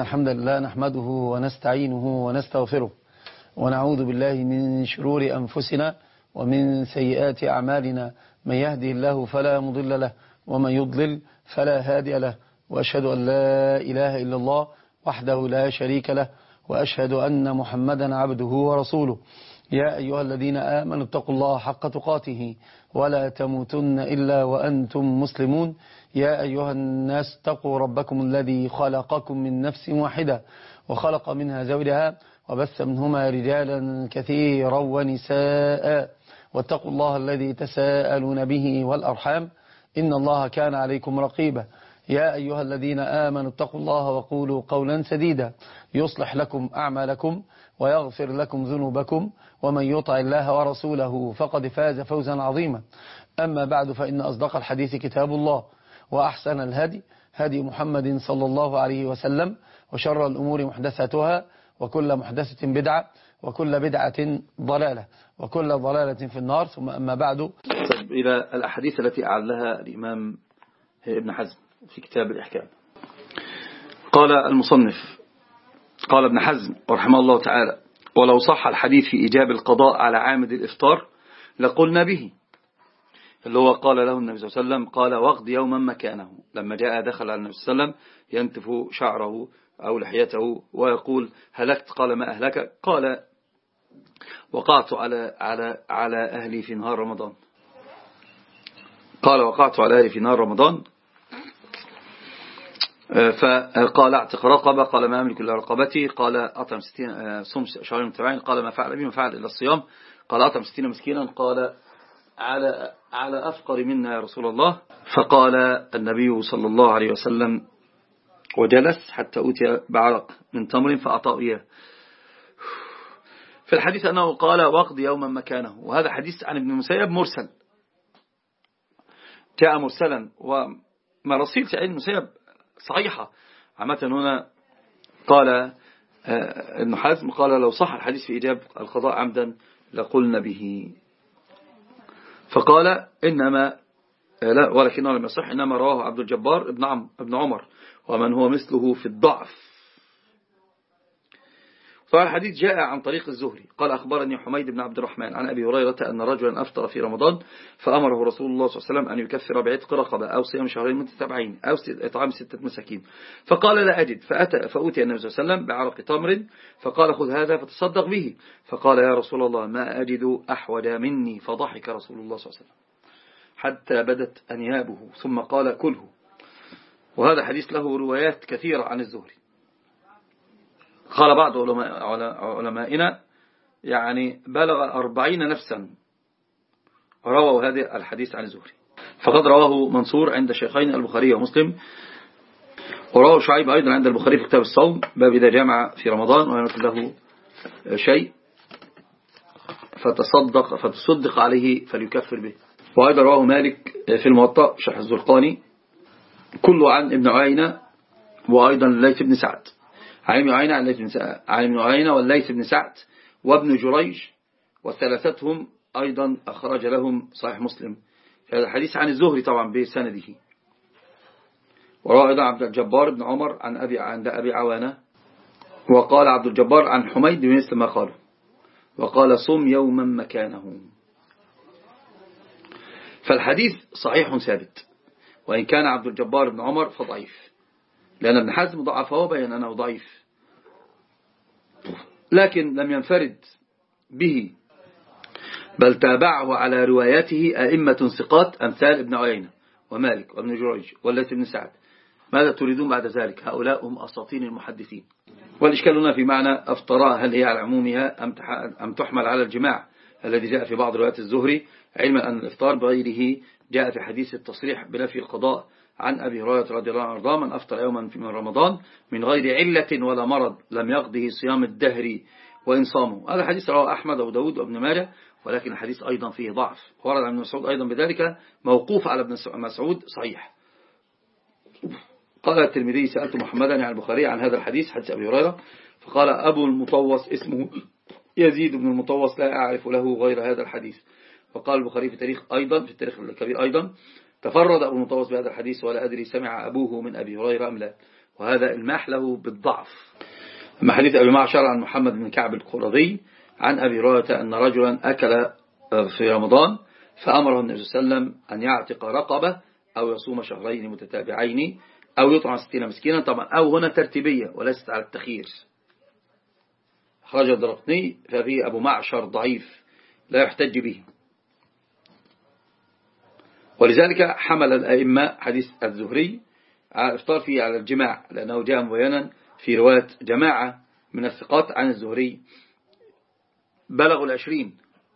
الحمد لله نحمده ونستعينه ونستغفره ونعوذ بالله من شرور أنفسنا ومن سيئات أعمالنا. من يهدي الله فلا مضل له ومن يضلل فلا هادي له، وأشهد أن لا إله إلا الله وحده لا شريك له، وأشهد أن محمدا عبده ورسوله. يا أيها الذين آمنوا اتقوا الله حق تقاته ولا تموتن إلا وأنتم مسلمون. يا أيها الناس اتقوا ربكم الذي خلقكم من نفس واحدة وخلق منها زوجها وبث منهما رجالا كثيرا ونساء، واتقوا الله الذي تساءلون به والأرحام إن الله كان عليكم رقيبا. يا أيها الذين آمنوا اتقوا الله وقولوا قولا سديدا يصلح لكم أعمالكم ويغفر لكم ذنوبكم، ومن يطع الله ورسوله فقد فاز فوزا عظيما. أما بعد، فإن أصدق الحديث كتاب الله، وأحسن الهدي هدي محمد صلى الله عليه وسلم، وشر الأمور محدثاتها، وكل محدثة بدعة، وكل بدعة ضلالة، وكل ضلالة في النار. ثم أما بعد، إلى الأحاديث التي أعلها الإمام ابن حزم في كتاب الإحكام. قال المصنف، قال ابن حزم رحمه الله تعالى: ولو صح الحديث في إيجاب القضاء على عامد الإفطار لقلنا به، اللي هو قال له النبي صلى الله عليه وسلم قال: واغض يوما مكانه. لما جاء دخل على النبي صلى الله عليه وسلم ينتف شعره أو لحيته ويقول: هلكت؟ قال: ما أهلك؟ قال: وقعت على أهلي في نهار رمضان. قال: وقعت على أهلي في نهار رمضان. فقال: اعتق رقبة. قال: ما أملك إلا رقبتي. قال: أطعم 60 صم شهرين متابعين. قال: ما فعل بي؟ ما فعل إلا الصيام. قال: أطعم 60 مسكينا. قال: على أفقر منا يا رسول الله. فقال النبي صلى الله عليه وسلم وجلس حتى أوتي بعرق من تمر فأعطاه إياه. في الحديث أنه قال: واقض يوما مكانه، وهذا حديث عن ابن المسيب مرسل، جاء مرسلا، ومراسيل سعيد المسيب صحيحة. عامة هنا قال ابن حزم قال: لو صح الحديث في إيجاب القضاء عمدا لقلنا به. فقال: إنما لا، ولكنه لم يصح، إنما رواه عبد الجبار ابن عمر ومن هو مثله في الضعف. فالحديث جاء عن طريق الزهري قال: أخبرني حميد بن عبد الرحمن عن أبي هريرة أن رجلا أفطر في رمضان فأمره رسول الله صلى الله عليه وسلم أن يكفر بعتق رقبة أو صيام شهرين متتابعين أو إطعام 6 مساكين. فقال: لا أجد. فأوتي النبي صلى الله عليه وسلم بعرق تمر فقال: خذ هذا فتصدق به. فقال: يا رسول الله ما أجد أحوج مني. فضحك رسول الله صلى الله عليه وسلم حتى بدت أنيابه ثم قال: كله. وهذا حديث له روايات كثيرة عن الزهري. قال بعض علمائنا يعني بلغ 40 نفسا رووا هذا الحديث عن الزهري. فقد رواه منصور عند الشيخين البخاري ومسلم، ورواه شعيب أيضا عند البخاري في كتاب الصوم باب إذا جمع في رمضان ولم يكن له شيء فتصدق عليه فليكفر به. وأيضا رواه مالك في الموطأ شرح الزرقاني كله عن ابن عيينة، وأيضا الليث بن سعد عن ابن عيينة والليث بن سعد وابن جريج، وثلاثتهم أيضا أخرج لهم صحيح مسلم. هذا الحديث عن الزهري طبعا بسنده. وروى أيضا عبد الجبار بن عمر عند أبي عوانة، وقال عبد الجبار عن حميد بمثل ما قاله، وقال: صم يوما مكانه. فالحديث صحيح ثابت، وإن كان عبد الجبار بن عمر فضعيف، لأن ابن حزم ضعفه وبين أنه ضعيف، لكن لم ينفرد به، بل تابعه على رواياته أئمة ثقات أمثال ابن عيينة ومالك وابن جريج والليث بن سعد. ماذا تريدون بعد ذلك؟ هؤلاء هم أساطين المحدثين. والإشكال هنا في معنى أفطراء، هل هي على عمومها أم تحمل على الجماع الذي جاء في بعض روايات الزهري، علما أن الإفطار بغيره جاء في حديث التصريح بنفي القضاء عن أبي هريرة رضي الله عنه: من أفطر يوما من رمضان من غير علة ولا مرض لم يقضه صيام الدهر وإن صامه. هذا حديث رواه أحمد وداود وابن ماجه، ولكن الحديث أيضا فيه ضعف. ورد عن ابن مسعود أيضا بذلك موقوف على ابن مسعود صحيح. قال الترمذي: سألت محمدا عن البخاري عن هذا الحديث، حديث أبي هريرة، فقال: أبو المطوس اسمه يزيد بن المطوس لا أعرف له غير هذا الحديث. وقال البخاري في التاريخ الكبير أيضا: تفرد أبو المطوس بهذا الحديث ولا أدري سمع أبوه من أبي هريرة أم لا. وهذا الماح له بالضعف. أما حديث أبي معشر عن محمد بن كعب القرظي عن أبي هريرة أن رجلا أكل في رمضان فأمره النبي صلى الله عليه وسلم أن يعتق رقبة أو يصوم شهرين متتابعين أو يطعم 60 مسكينا. طبعا أو هنا ترتيبية وليست على التخيير. أخرجه الدرقطني ففيه أبو معشر ضعيف لا يحتج به، ولذلك حمل الأئمة حديث الزهري على الإفطار فيه على الجماع، لأنه جاء مبينا في رواية جماعة من الثقات عن الزهري بلغوا 20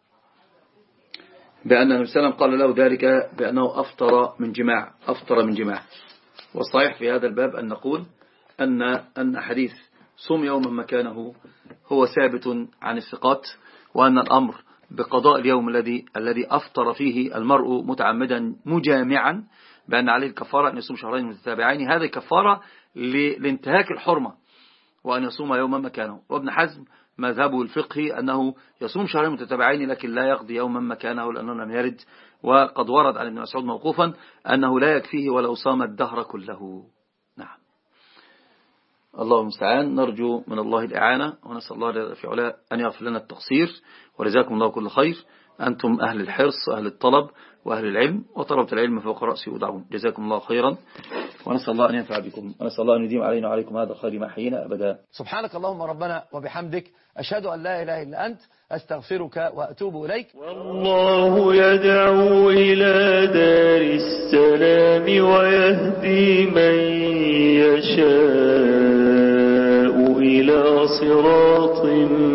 بأن النبي صلى الله عليه وسلم قال له ذلك بأنه أفطر من جماع. والصحيح في هذا الباب أن نقول أن حديث صوم يوما مكانه هو ثابت عن الثقات، وأن الأمر بقضاء اليوم الذي أفطر فيه المرء متعمدا مجامعا بأن عليه الكفارة أن يصوم شهرين متتابعين. هذه كفارة لانتهاك الحرمة، وأن يصوم يوما مكانه. وابن حزم مذهبه الفقهي أنه يصوم شهرين متتابعين لكن لا يقضي يوما مكانه، لأنه لم يرد. وقد ورد عن ابن مسعود موقوفا أنه لا يكفيه ولو صام الدهر كله. نعم، الله المستعان. نرجو من الله الإعانة، ونسأل الله في علاه أن يغفر لنا التقصير، ورزاكم الله كل خير. أنتم أهل الحرص وأهل الطلب وأهل العلم، وطلبة العلم فوق رأسي ودعون. جزاكم الله خيرا، ونسأل الله أن ينفع بكم، ونسأل الله أن يديم علينا وعليكم هذا الخير ما حيينا أبدا. سبحانك اللهم ربنا وبحمدك، أشهد أن لا إله إلا أنت، أستغفرك وأتوب إليك. والله يدعو إلى دار السلام ويهدي من يشاء إلى صراط